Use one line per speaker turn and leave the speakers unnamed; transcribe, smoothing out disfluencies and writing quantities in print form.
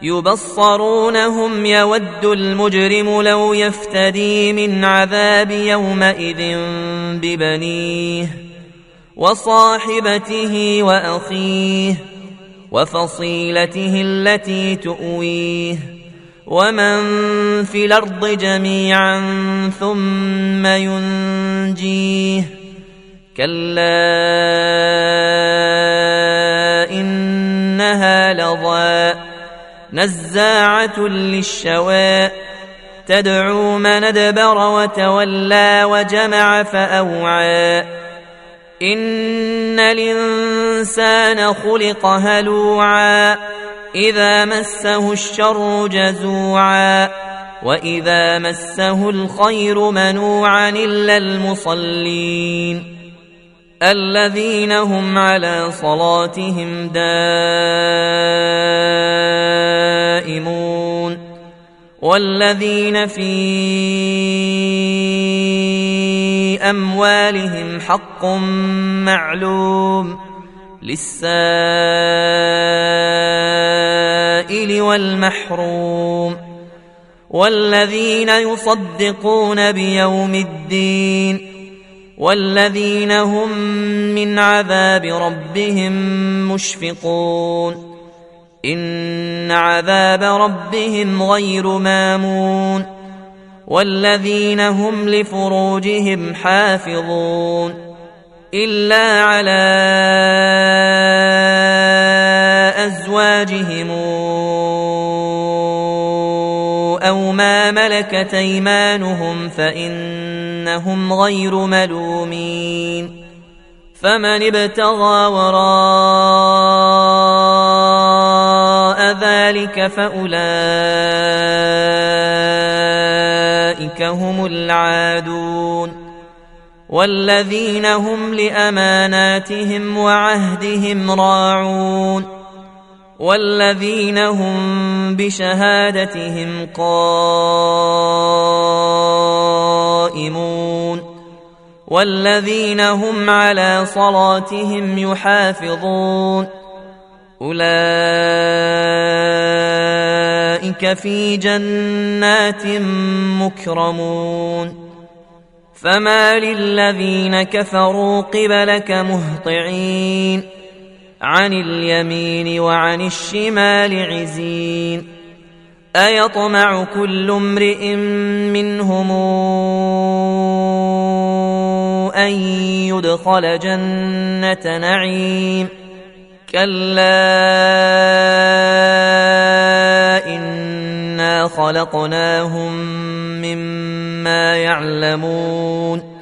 يبصرونهم يود المجرم لو يفتدي من عذاب يومئذ ببنيه وصاحبته وأخيه وفصيلته التي تؤويه ومن في الأرض جميعا ثم ينجيه كلا إنها لظى نزاعة للشوى تدعو من أدبر وتولى وجمع فأوعى إن الإنسان خلق هلوعا إذا مسه الشر جزوعا وإذا مسه الخير منوعا إلا المصلين الذين هم على صلاتهم دائمون والذين في أموالهم حق معلوم للسائل والمحروم والذين يصدقون بيوم الدين والذين هم من عذاب ربهم مشفقون إن عذاب ربهم غير مامون والذين هم لفروجهم حافظون إلا على أزواجهم أو ما ملكت أيمانهم فإنهم غير ملومين فمن ابتغى وراء ذلك فأولئك هم العادون والذين هم لأماناتهم وعهدهم راعون والذين هم بشهادتهم قائمون والذين هم على صلاتهم يحافظون أولئك في جنات مكرمون فما للذين كفروا قبلك مهطعين عن اليمين وعن الشمال عزين أيطمع كل امرئ منهم أن يدخل جنة نعيم كلا إنا خلقناهم مما يعلمون